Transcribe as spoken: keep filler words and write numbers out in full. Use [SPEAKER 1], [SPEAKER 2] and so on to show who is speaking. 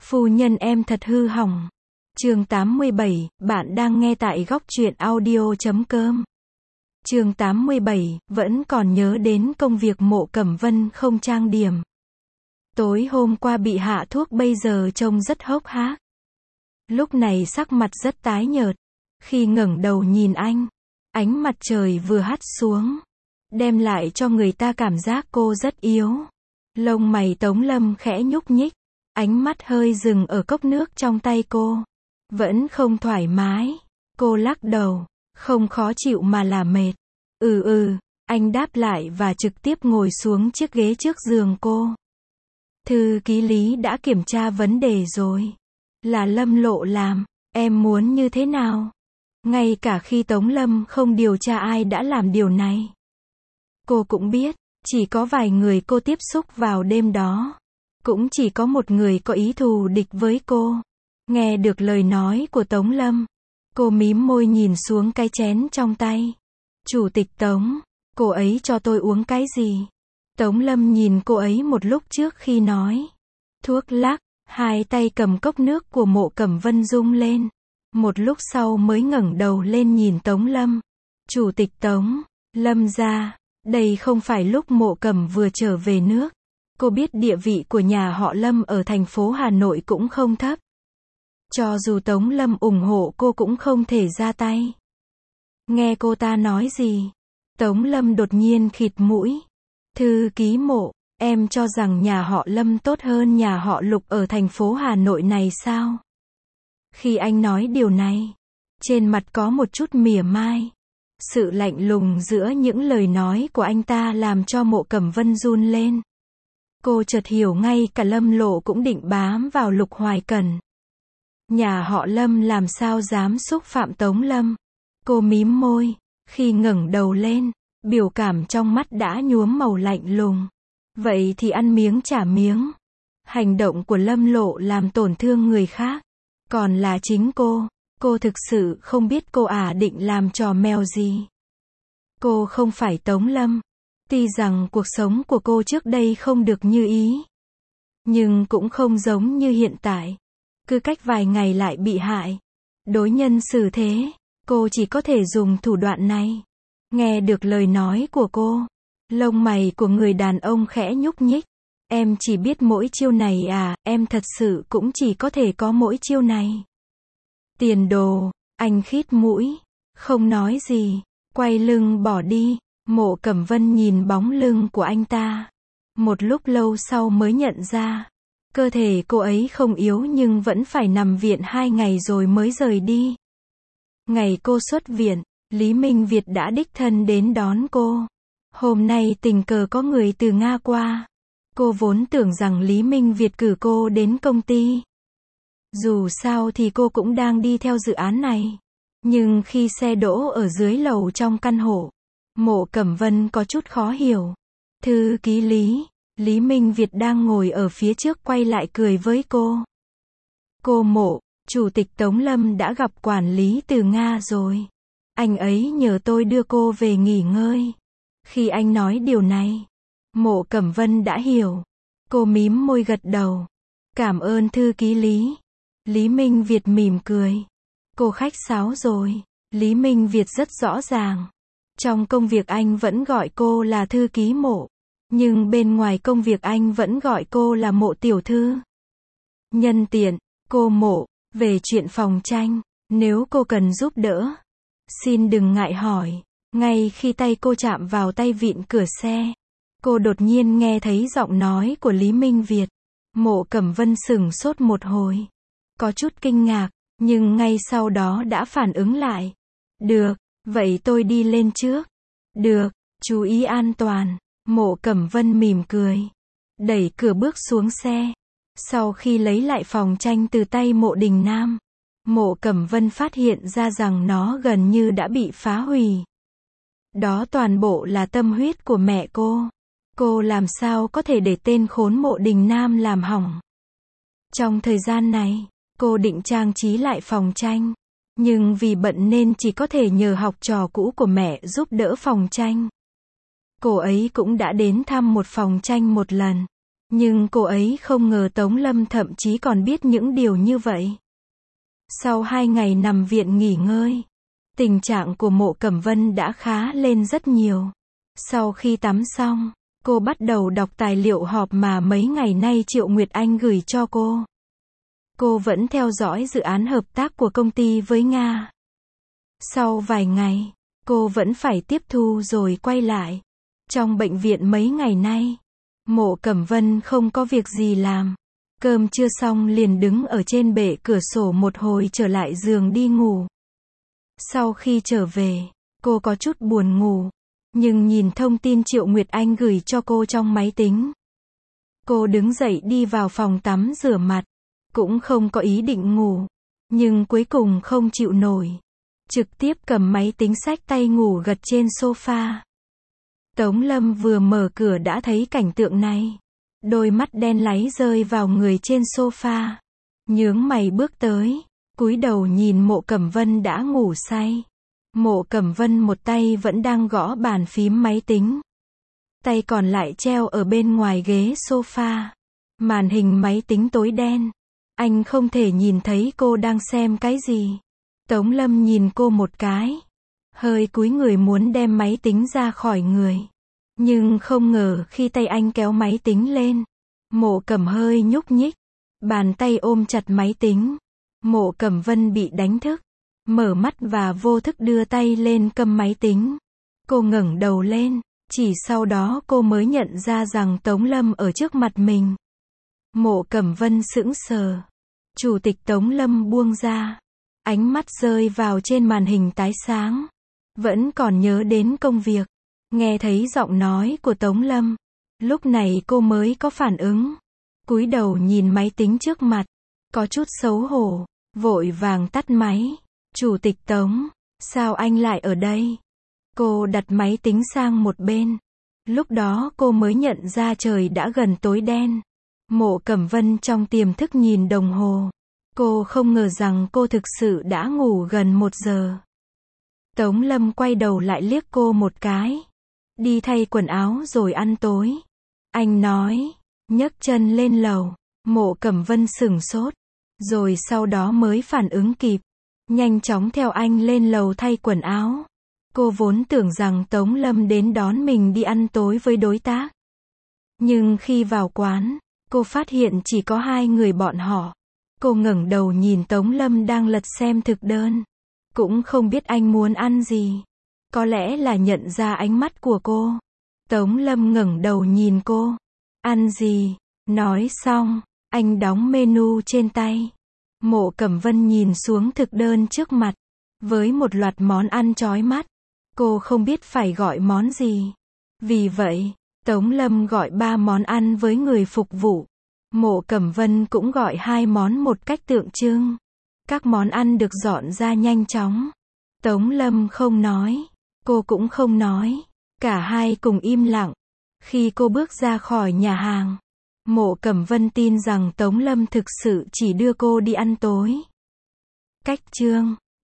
[SPEAKER 1] Phu nhân em thật hư hỏng. Chương tám mươi bảy, bạn đang nghe tại góc truyện audio chấm com. Chương tám mươi bảy, vẫn còn nhớ đến công việc Mộ Cẩm Vân không trang điểm. Tối hôm qua bị hạ thuốc bây giờ trông rất hốc hác. Lúc này sắc mặt rất tái nhợt. Khi ngẩng đầu nhìn anh, ánh mặt trời vừa hắt xuống, đem lại cho người ta cảm giác cô rất yếu. Lông mày Tống Lâm khẽ nhúc nhích, ánh mắt hơi dừng ở cốc nước trong tay cô. Vẫn không thoải mái. Cô lắc đầu, không khó chịu mà là mệt. Ừ ừ, anh đáp lại và trực tiếp ngồi xuống chiếc ghế trước giường cô. Thư ký Lý đã kiểm tra vấn đề rồi. Là Lâm Lộ làm, em muốn như thế nào? Ngay cả khi Tống Lâm không điều tra ai đã làm điều này, cô cũng biết, chỉ có vài người cô tiếp xúc vào đêm đó. Cũng chỉ có một người có ý thù địch với cô. Nghe được lời nói của Tống Lâm, cô mím môi nhìn xuống cái chén trong tay. Chủ tịch Tống, cô ấy cho tôi uống cái gì? Tống Lâm nhìn cô ấy một lúc trước khi nói. Thuốc lắc, hai tay cầm cốc nước của Mộ Cẩm Vân rung lên. Một lúc sau mới ngẩng đầu lên nhìn Tống Lâm. Chủ tịch Tống, Lâm gia, đây không phải lúc Mộ Cẩm vừa trở về nước. Cô biết địa vị của nhà họ Lâm ở thành phố Hà Nội cũng không thấp. Cho dù Tống Lâm ủng hộ cô cũng không thể ra tay. Nghe cô ta nói gì? Tống Lâm đột nhiên khịt mũi. Thư ký Mộ, em cho rằng nhà họ Lâm tốt hơn nhà họ Lục ở thành phố Hà Nội này sao? Khi anh nói điều này, trên mặt có một chút mỉa mai. Sự lạnh lùng giữa những lời nói của anh ta làm cho Mộ Cẩm Vân run lên. Cô chợt hiểu ngay cả Lâm Lộ cũng định bám vào Lục Hoài Cẩn. Nhà họ Lâm làm sao dám xúc phạm Tống Lâm. Cô mím môi, khi ngẩng đầu lên, biểu cảm trong mắt đã nhuốm màu lạnh lùng. Vậy thì ăn miếng trả miếng. Hành động của Lâm Lộ làm tổn thương người khác. Còn là chính cô, cô thực sự không biết cô ả định làm trò mèo gì. Cô không phải Tống Lâm. Tuy rằng cuộc sống của cô trước đây không được như ý, nhưng cũng không giống như hiện tại. Cứ cách vài ngày lại bị hại. Đối nhân xử thế, cô chỉ có thể dùng thủ đoạn này. Nghe được lời nói của cô, lông mày của người đàn ông khẽ nhúc nhích. Em chỉ biết mỗi chiêu này à, em thật sự cũng chỉ có thể có mỗi chiêu này. Tiền đồ, anh khít mũi, không nói gì, quay lưng bỏ đi. Mộ Cẩm Vân nhìn bóng lưng của anh ta. Một lúc lâu sau mới nhận ra, cơ thể cô ấy không yếu nhưng vẫn phải nằm viện hai ngày rồi mới rời đi. Ngày cô xuất viện, Lý Minh Việt đã đích thân đến đón cô. Hôm nay tình cờ có người từ Nga qua. Cô vốn tưởng rằng Lý Minh Việt cử cô đến công ty. Dù sao thì cô cũng đang đi theo dự án này. Nhưng khi xe đỗ ở dưới lầu trong căn hộ, Mộ Cẩm Vân có chút khó hiểu. Thư ký Lý, Lý Minh Việt đang ngồi ở phía trước quay lại cười với cô. Cô Mộ, Chủ tịch Tống Lâm đã gặp quản lý từ Nga rồi. Anh ấy nhờ tôi đưa cô về nghỉ ngơi. Khi anh nói điều này, Mộ Cẩm Vân đã hiểu. Cô mím môi gật đầu. Cảm ơn thư ký Lý. Lý Minh Việt mỉm cười. Cô khách sáo rồi. Lý Minh Việt rất rõ ràng. Trong công việc anh vẫn gọi cô là thư ký Mộ. Nhưng bên ngoài công việc anh vẫn gọi cô là Mộ tiểu thư. Nhân tiện, cô Mộ, về chuyện phòng tranh, nếu cô cần giúp đỡ, xin đừng ngại hỏi. Ngay khi tay cô chạm vào tay vịn cửa xe, cô đột nhiên nghe thấy giọng nói của Lý Minh Việt. Mộ Cẩm Vân sửng sốt một hồi. Có chút kinh ngạc, nhưng ngay sau đó đã phản ứng lại. Được, vậy tôi đi lên trước. Được, chú ý an toàn. Mộ Cẩm Vân mỉm cười, đẩy cửa bước xuống xe. Sau khi lấy lại phòng tranh từ tay Mộ Đình Nam, Mộ Cẩm Vân phát hiện ra rằng nó gần như đã bị phá hủy. Đó toàn bộ là tâm huyết của mẹ cô. Cô làm sao có thể để tên khốn Mộ Đình Nam làm hỏng. Trong thời gian này, cô định trang trí lại phòng tranh. Nhưng vì bận nên chỉ có thể nhờ học trò cũ của mẹ giúp đỡ phòng tranh. Cô ấy cũng đã đến thăm một phòng tranh một lần. Nhưng cô ấy không ngờ Tống Lâm thậm chí còn biết những điều như vậy. Sau hai ngày nằm viện nghỉ ngơi, tình trạng của Mộ Cẩm Vân đã khá lên rất nhiều. Sau khi tắm xong, cô bắt đầu đọc tài liệu họp mà mấy ngày nay Triệu Nguyệt Anh gửi cho cô. Cô vẫn theo dõi dự án hợp tác của công ty với Nga. Sau vài ngày, cô vẫn phải tiếp thu rồi quay lại. Trong bệnh viện mấy ngày nay, Mộ Cẩm Vân không có việc gì làm. Cơm chưa xong liền đứng ở trên bệ cửa sổ một hồi trở lại giường đi ngủ. Sau khi trở về, cô có chút buồn ngủ. Nhưng nhìn thông tin Triệu Nguyệt Anh gửi cho cô trong máy tính. Cô đứng dậy đi vào phòng tắm rửa mặt. Cũng không có ý định ngủ. Nhưng cuối cùng không chịu nổi. Trực tiếp cầm máy tính xách tay ngủ gật trên sofa. Tống Lâm vừa mở cửa đã thấy cảnh tượng này. Đôi mắt đen láy rơi vào người trên sofa. Nhướng mày bước tới. Cúi đầu nhìn Mộ Cẩm Vân đã ngủ say. Mộ Cẩm Vân một tay vẫn đang gõ bàn phím máy tính. Tay còn lại treo ở bên ngoài ghế sofa. Màn hình máy tính tối đen. Anh không thể nhìn thấy cô đang xem cái gì. Tống Lâm nhìn cô một cái. Hơi cúi người muốn đem máy tính ra khỏi người. Nhưng không ngờ khi tay anh kéo máy tính lên. Mộ Cẩm hơi nhúc nhích. Bàn tay ôm chặt máy tính. Mộ Cẩm Vân bị đánh thức. Mở mắt và vô thức đưa tay lên cầm máy tính. Cô ngẩng đầu lên. Chỉ sau đó cô mới nhận ra rằng Tống Lâm ở trước mặt mình. Mộ Cẩm Vân sững sờ. Chủ tịch Tống Lâm buông ra. Ánh mắt rơi vào trên màn hình tái sáng. Vẫn còn nhớ đến công việc. Nghe thấy giọng nói của Tống Lâm. Lúc này cô mới có phản ứng. Cúi đầu nhìn máy tính trước mặt. Có chút xấu hổ. Vội vàng tắt máy. Chủ tịch Tống, sao anh lại ở đây? Cô đặt máy tính sang một bên. Lúc đó cô mới nhận ra trời đã gần tối đen. Mộ Cẩm Vân trong tiềm thức nhìn đồng hồ. Cô không ngờ rằng cô thực sự đã ngủ gần một giờ. Tống Lâm quay đầu lại liếc cô một cái. Đi thay quần áo rồi ăn tối. Anh nói, nhấc chân lên lầu. Mộ Cẩm Vân sửng sốt. Rồi sau đó mới phản ứng kịp. Nhanh chóng theo anh lên lầu thay quần áo. Cô vốn tưởng rằng Tống Lâm đến đón mình đi ăn tối với đối tác. Nhưng khi vào quán, cô phát hiện chỉ có hai người bọn họ. Cô ngẩng đầu nhìn Tống Lâm đang lật xem thực đơn. Cũng không biết anh muốn ăn gì. Có lẽ là nhận ra ánh mắt của cô. Tống Lâm ngẩng đầu nhìn cô. Ăn gì? Nói xong, anh đóng menu trên tay. Mộ Cẩm Vân nhìn xuống thực đơn trước mặt. Với một loạt món ăn chói mắt. Cô không biết phải gọi món gì. Vì vậy, Tống Lâm gọi ba món ăn với người phục vụ. Mộ Cẩm Vân cũng gọi hai món một cách tượng trưng. Các món ăn được dọn ra nhanh chóng. Tống Lâm không nói. Cô cũng không nói. Cả hai cùng im lặng. Khi cô bước ra khỏi nhà hàng, Mộ Cẩm Vân tin rằng Tống Lâm thực sự chỉ đưa cô đi ăn tối. Cách chương